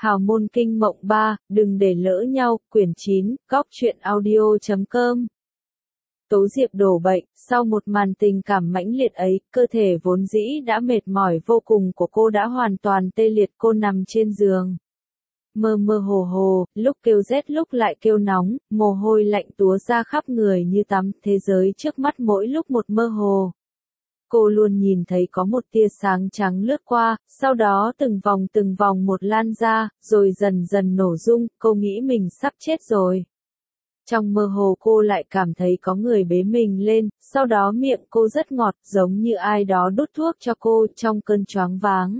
Hào môn kinh mộng 3, đừng để lỡ nhau, quyển 9, góc truyện audio.com. Tố Diệp đổ bệnh, sau một màn tình cảm mãnh liệt ấy, cơ thể vốn dĩ đã mệt mỏi vô cùng của cô đã hoàn toàn tê liệt, cô nằm trên giường. Mơ mơ hồ hồ, lúc kêu rét lúc lại kêu nóng, mồ hôi lạnh túa ra khắp người như tắm, thế giới trước mắt mỗi lúc một mơ hồ. Cô luôn nhìn thấy có một tia sáng trắng lướt qua, sau đó từng vòng một lan ra, rồi dần dần nổ tung, cô nghĩ mình sắp chết rồi. Trong mơ hồ cô lại cảm thấy có người bế mình lên, sau đó miệng cô rất ngọt, giống như ai đó đút thuốc cho cô trong cơn choáng váng.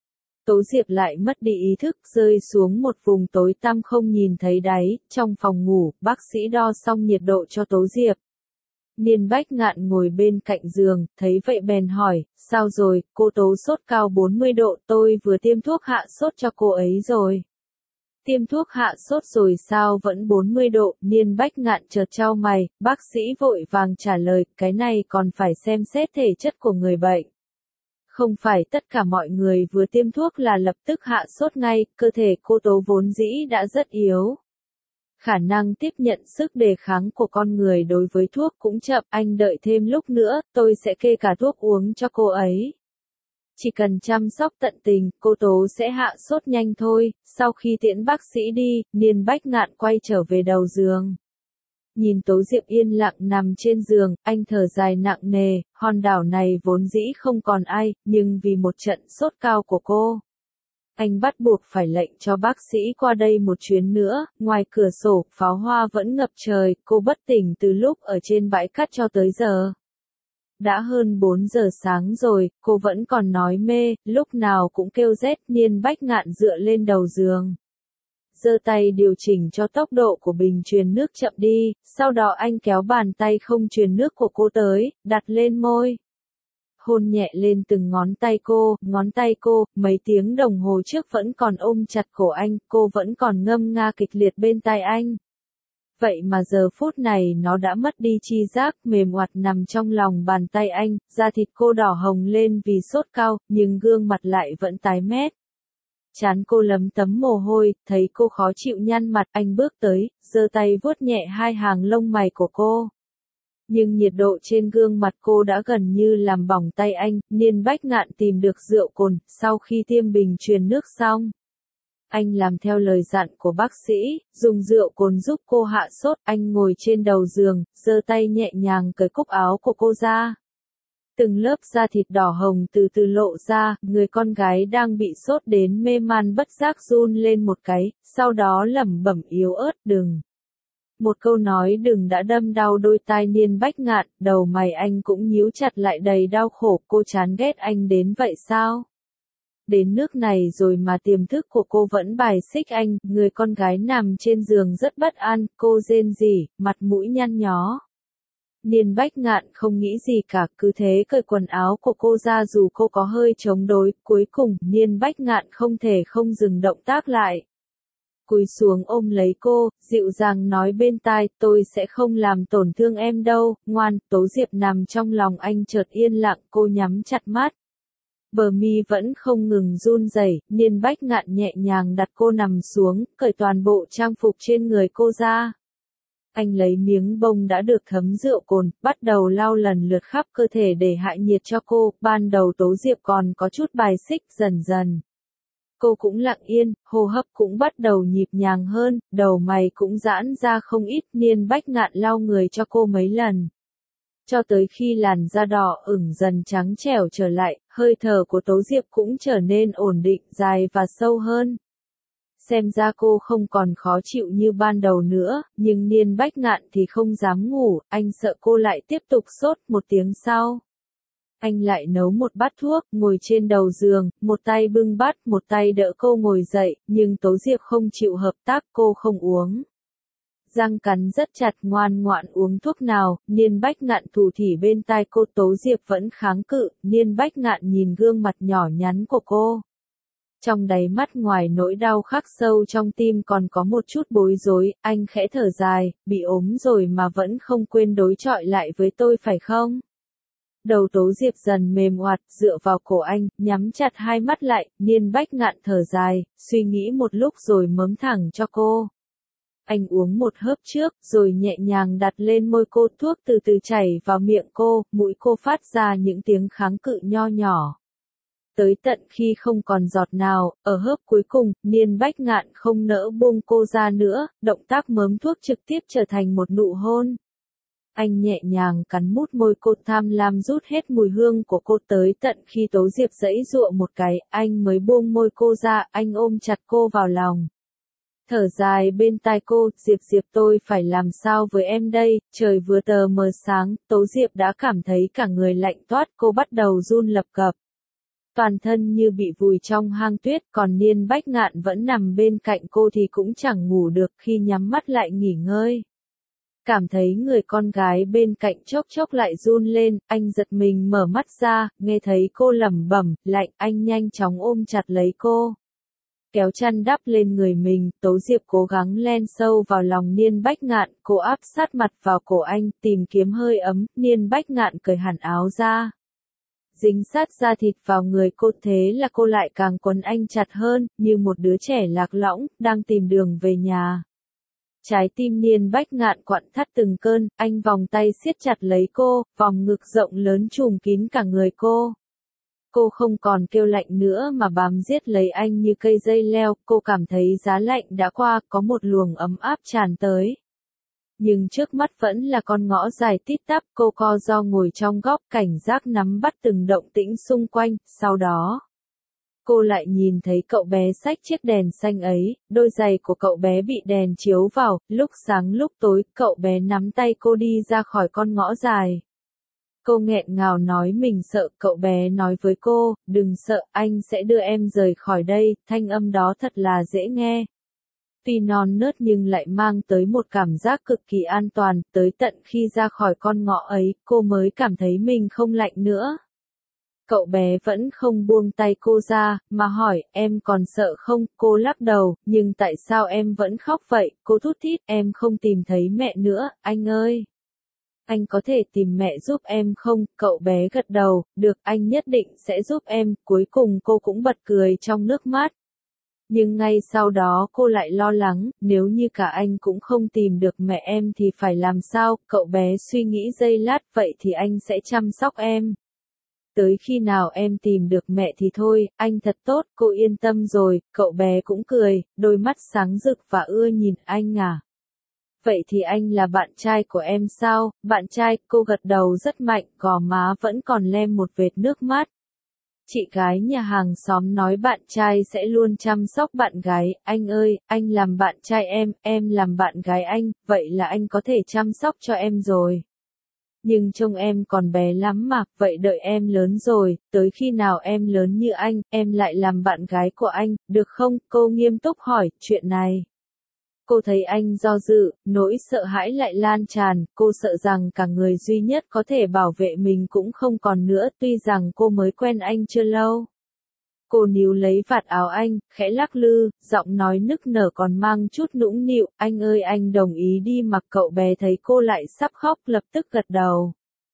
Tố Diệp lại mất đi ý thức, rơi xuống một vùng tối tăm không nhìn thấy đáy, trong phòng ngủ, bác sĩ đo xong nhiệt độ cho Tố Diệp. Niên Bách Ngạn ngồi bên cạnh giường, thấy vậy bèn hỏi, sao rồi, cô Tố sốt cao 40 độ, tôi vừa tiêm thuốc hạ sốt cho cô ấy rồi. Tiêm thuốc hạ sốt rồi sao vẫn 40 độ, Niên Bách Ngạn chợt chau mày, bác sĩ vội vàng trả lời, cái này còn phải xem xét thể chất của người bệnh. Không phải tất cả mọi người vừa tiêm thuốc là lập tức hạ sốt ngay, cơ thể cô Tố vốn dĩ đã rất yếu. Khả năng tiếp nhận sức đề kháng của con người đối với thuốc cũng chậm, anh đợi thêm lúc nữa, tôi sẽ kê cả thuốc uống cho cô ấy. Chỉ cần chăm sóc tận tình, cô Tố sẽ hạ sốt nhanh thôi. Sau khi tiễn bác sĩ đi, Niên Bách Ngạn quay trở về đầu giường. Nhìn Tố Diệp yên lặng nằm trên giường, anh thở dài nặng nề, hòn đảo này vốn dĩ không còn ai, nhưng vì một trận sốt cao của cô. Anh bắt buộc phải lệnh cho bác sĩ qua đây một chuyến nữa, ngoài cửa sổ, pháo hoa vẫn ngập trời, cô bất tỉnh từ lúc ở trên bãi cát cho tới giờ. Đã hơn 4 giờ sáng rồi, cô vẫn còn nói mê, lúc nào cũng kêu rét. Niên Bách Ngạn dựa lên đầu giường. Giơ tay điều chỉnh cho tốc độ của bình truyền nước chậm đi, sau đó anh kéo bàn tay không truyền nước của cô tới, đặt lên môi. Hôn nhẹ lên từng ngón tay cô, mấy tiếng đồng hồ trước vẫn còn ôm chặt cổ anh, cô vẫn còn ngâm nga kịch liệt bên tai anh. Vậy mà giờ phút này nó đã mất đi chi giác, mềm oặt nằm trong lòng bàn tay anh, da thịt cô đỏ hồng lên vì sốt cao, nhưng gương mặt lại vẫn tái mét. Trán cô lấm tấm mồ hôi, thấy cô khó chịu nhăn mặt, anh bước tới, giơ tay vuốt nhẹ hai hàng lông mày của cô. Nhưng nhiệt độ trên gương mặt cô đã gần như làm bỏng tay anh. Niên Bách Ngạn tìm được rượu cồn, sau khi tiêm bình truyền nước xong. Anh làm theo lời dặn của bác sĩ, dùng rượu cồn giúp cô hạ sốt, anh ngồi trên đầu giường, giơ tay nhẹ nhàng cởi cúc áo của cô ra. Từng lớp da thịt đỏ hồng từ từ lộ ra, người con gái đang bị sốt đến mê man bất giác run lên một cái, sau đó lẩm bẩm yếu ớt, đừng. Một câu nói đừng đã đâm đau đôi tai Niên Bách Ngạn, đầu mày anh cũng nhíu chặt lại đầy đau khổ, cô chán ghét anh đến vậy sao? Đến nước này rồi mà tiềm thức của cô vẫn bài xích anh, người con gái nằm trên giường rất bất an, cô rên rỉ, mặt mũi nhăn nhó. Niên Bách Ngạn không nghĩ gì cả, cứ thế cởi quần áo của cô ra dù cô có hơi chống đối, cuối cùng, Niên Bách Ngạn không thể không dừng động tác lại. Cúi xuống ôm lấy cô, dịu dàng nói bên tai, tôi sẽ không làm tổn thương em đâu, ngoan. Tố Diệp nằm trong lòng anh chợt yên lặng, cô nhắm chặt mắt. Bờ mi vẫn không ngừng run rẩy, Niên Bách Ngạn nhẹ nhàng đặt cô nằm xuống, cởi toàn bộ trang phục trên người cô ra. Anh lấy miếng bông đã được thấm rượu cồn, bắt đầu lau lần lượt khắp cơ thể để hạ nhiệt cho cô. Ban đầu Tố Diệp còn có chút bài xích, dần dần. Cô cũng lặng yên, hô hấp cũng bắt đầu nhịp nhàng hơn, đầu mày cũng giãn ra không ít. Niên Bách Ngạn lau người cho cô mấy lần. Cho tới khi làn da đỏ ửng dần trắng trẻo trở lại, hơi thở của Tố Diệp cũng trở nên ổn định, dài và sâu hơn. Xem ra cô không còn khó chịu như ban đầu nữa, nhưng Niên Bách Ngạn thì không dám ngủ, anh sợ cô lại tiếp tục sốt. Một tiếng sau. Anh lại nấu một bát thuốc, ngồi trên đầu giường, một tay bưng bát, một tay đỡ cô ngồi dậy, nhưng Tố Diệp không chịu hợp tác, cô không uống. Răng cắn rất chặt, ngoan ngoãn uống thuốc nào. Niên Bách Ngạn thủ thỉ bên tai cô, Tố Diệp vẫn kháng cự. Niên Bách Ngạn nhìn gương mặt nhỏ nhắn của cô. Trong đáy mắt ngoài nỗi đau khắc sâu trong tim còn có một chút bối rối, anh khẽ thở dài, bị ốm rồi mà vẫn không quên đối chọi lại với tôi phải không? Đầu Tố Diệp dần mềm oặt dựa vào cổ anh, nhắm chặt hai mắt lại, Niên Bách Ngạn thở dài, suy nghĩ một lúc rồi mớm thẳng cho cô. Anh uống một hớp trước, rồi nhẹ nhàng đặt lên môi cô, thuốc từ từ chảy vào miệng cô, mũi cô phát ra những tiếng kháng cự nho nhỏ. Tới tận khi không còn giọt nào, ở hớp cuối cùng, Niên Bách Ngạn không nỡ buông cô ra nữa, động tác mớm thuốc trực tiếp trở thành một nụ hôn. Anh nhẹ nhàng cắn mút môi cô, tham lam rút hết mùi hương của cô, tới tận khi Tố Diệp giãy giụa một cái, anh mới buông môi cô ra, anh ôm chặt cô vào lòng. Thở dài bên tai cô, Diệp tôi phải làm sao với em đây, trời vừa tờ mờ sáng, Tố Diệp đã cảm thấy cả người lạnh toát, cô bắt đầu run lập cập. Toàn thân như bị vùi trong hang tuyết, còn Niên Bách Ngạn vẫn nằm bên cạnh cô thì cũng chẳng ngủ được, khi nhắm mắt lại nghỉ ngơi. Cảm thấy người con gái bên cạnh chốc chốc lại run lên, anh giật mình mở mắt ra, nghe thấy cô lẩm bẩm, lạnh, anh nhanh chóng ôm chặt lấy cô. Kéo chăn đắp lên người mình, Tố Diệp cố gắng len sâu vào lòng Niên Bách Ngạn, cô áp sát mặt vào cổ anh, tìm kiếm hơi ấm, Niên Bách Ngạn cởi hẳn áo ra. Dính sát da thịt vào người cô, thế là cô lại càng quấn anh chặt hơn, như một đứa trẻ lạc lõng, đang tìm đường về nhà. Trái tim Niên Bách Ngạn quặn thắt từng cơn, anh vòng tay siết chặt lấy cô, vòng ngực rộng lớn trùm kín cả người cô. Cô không còn kêu lạnh nữa mà bám giết lấy anh như cây dây leo, cô cảm thấy giá lạnh đã qua, có một luồng ấm áp tràn tới. Nhưng trước mắt vẫn là con ngõ dài tít tắp, cô co ro ngồi trong góc, cảnh giác nắm bắt từng động tĩnh xung quanh, sau đó. Cô lại nhìn thấy cậu bé xách chiếc đèn xanh ấy, đôi giày của cậu bé bị đèn chiếu vào, lúc sáng lúc tối, cậu bé nắm tay cô đi ra khỏi con ngõ dài. Cô nghẹn ngào nói mình sợ, cậu bé nói với cô, đừng sợ, anh sẽ đưa em rời khỏi đây, thanh âm đó thật là dễ nghe. Tuy non nớt nhưng lại mang tới một cảm giác cực kỳ an toàn, tới tận khi ra khỏi con ngõ ấy, cô mới cảm thấy mình không lạnh nữa. Cậu bé vẫn không buông tay cô ra, mà hỏi, em còn sợ không? Cô lắc đầu, nhưng tại sao em vẫn khóc vậy? Cô thút thít, em không tìm thấy mẹ nữa, anh ơi. Anh có thể tìm mẹ giúp em không? Cậu bé gật đầu, được, anh nhất định sẽ giúp em. Cuối cùng cô cũng bật cười trong nước mắt. Nhưng ngay sau đó cô lại lo lắng, nếu như cả anh cũng không tìm được mẹ em thì phải làm sao? Cậu bé suy nghĩ giây lát, vậy thì anh sẽ chăm sóc em. Tới khi nào em tìm được mẹ thì thôi, anh thật tốt, cô yên tâm rồi, cậu bé cũng cười, đôi mắt sáng rực và ưa nhìn anh à. Vậy thì anh là bạn trai của em sao? Bạn trai, cô gật đầu rất mạnh, gò má vẫn còn lem một vệt nước mắt. Chị gái nhà hàng xóm nói bạn trai sẽ luôn chăm sóc bạn gái, anh ơi, anh làm bạn trai em làm bạn gái anh, vậy là anh có thể chăm sóc cho em rồi. Nhưng trông em còn bé lắm mà, vậy đợi em lớn rồi, tới khi nào em lớn như anh, em lại làm bạn gái của anh, được không? Cô nghiêm túc hỏi, chuyện này. Cô thấy anh do dự, nỗi sợ hãi lại lan tràn, cô sợ rằng cả người duy nhất có thể bảo vệ mình cũng không còn nữa, tuy rằng cô mới quen anh chưa lâu. Cô níu lấy vạt áo anh, khẽ lắc lư, giọng nói nức nở còn mang chút nũng nịu, anh ơi anh đồng ý đi mặc. Cậu bé thấy cô lại sắp khóc lập tức gật đầu.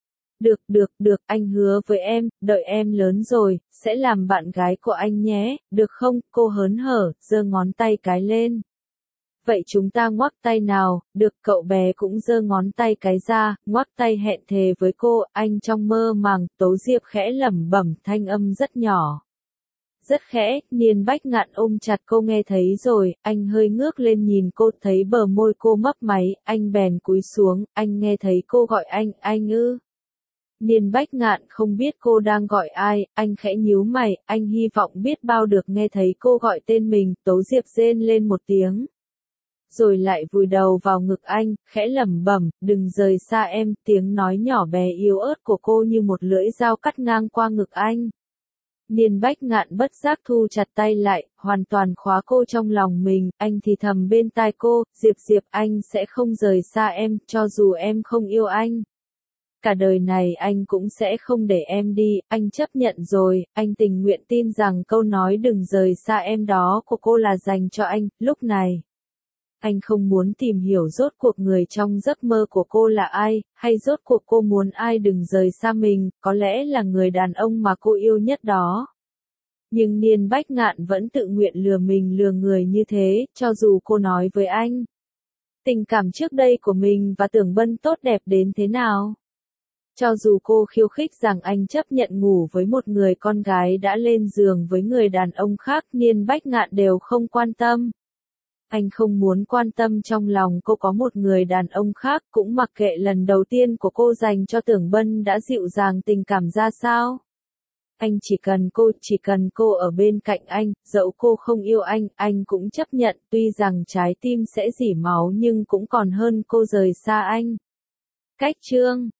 Được, anh hứa với em, đợi em lớn rồi, sẽ làm bạn gái của anh nhé, được không? Cô hớn hở, giơ ngón tay cái lên. Vậy chúng ta ngoắc tay nào, được, cậu bé cũng giơ ngón tay cái ra, ngoắc tay hẹn thề với cô, anh trong mơ màng, Tố Diệp khẽ lẩm bẩm, thanh âm rất nhỏ. Rất khẽ, Niên Bách Ngạn ôm chặt cô nghe thấy rồi, anh hơi ngước lên nhìn cô, thấy bờ môi cô mấp máy, anh bèn cúi xuống, anh nghe thấy cô gọi anh ư. Niên Bách Ngạn không biết cô đang gọi ai, anh khẽ nhíu mày, anh hy vọng biết bao được nghe thấy cô gọi tên mình, Tố Diệp rên lên một tiếng. Rồi lại vùi đầu vào ngực anh, khẽ lẩm bẩm, đừng rời xa em, tiếng nói nhỏ bé yếu ớt của cô như một lưỡi dao cắt ngang qua ngực anh. Niên Bách Ngạn bất giác thu chặt tay lại, hoàn toàn khóa cô trong lòng mình, anh thì thầm bên tai cô, Diệp anh sẽ không rời xa em, cho dù em không yêu anh. Cả đời này anh cũng sẽ không để em đi, anh chấp nhận rồi, anh tình nguyện tin rằng câu nói đừng rời xa em đó của cô là dành cho anh, lúc này. Anh không muốn tìm hiểu rốt cuộc người trong giấc mơ của cô là ai, hay rốt cuộc cô muốn ai đừng rời xa mình, có lẽ là người đàn ông mà cô yêu nhất đó. Nhưng Niên Bách Ngạn vẫn tự nguyện lừa mình lừa người như thế, cho dù cô nói với anh. Tình cảm trước đây của mình và Tưởng Bân tốt đẹp đến thế nào? Cho dù cô khiêu khích rằng anh chấp nhận ngủ với một người con gái đã lên giường với người đàn ông khác, Niên Bách Ngạn đều không quan tâm. Anh không muốn quan tâm trong lòng cô có một người đàn ông khác, cũng mặc kệ lần đầu tiên của cô dành cho Tưởng Bân đã dịu dàng tình cảm ra sao. Anh chỉ cần cô ở bên cạnh anh, dẫu cô không yêu anh cũng chấp nhận, tuy rằng trái tim sẽ rỉ máu nhưng cũng còn hơn cô rời xa anh. Cách chương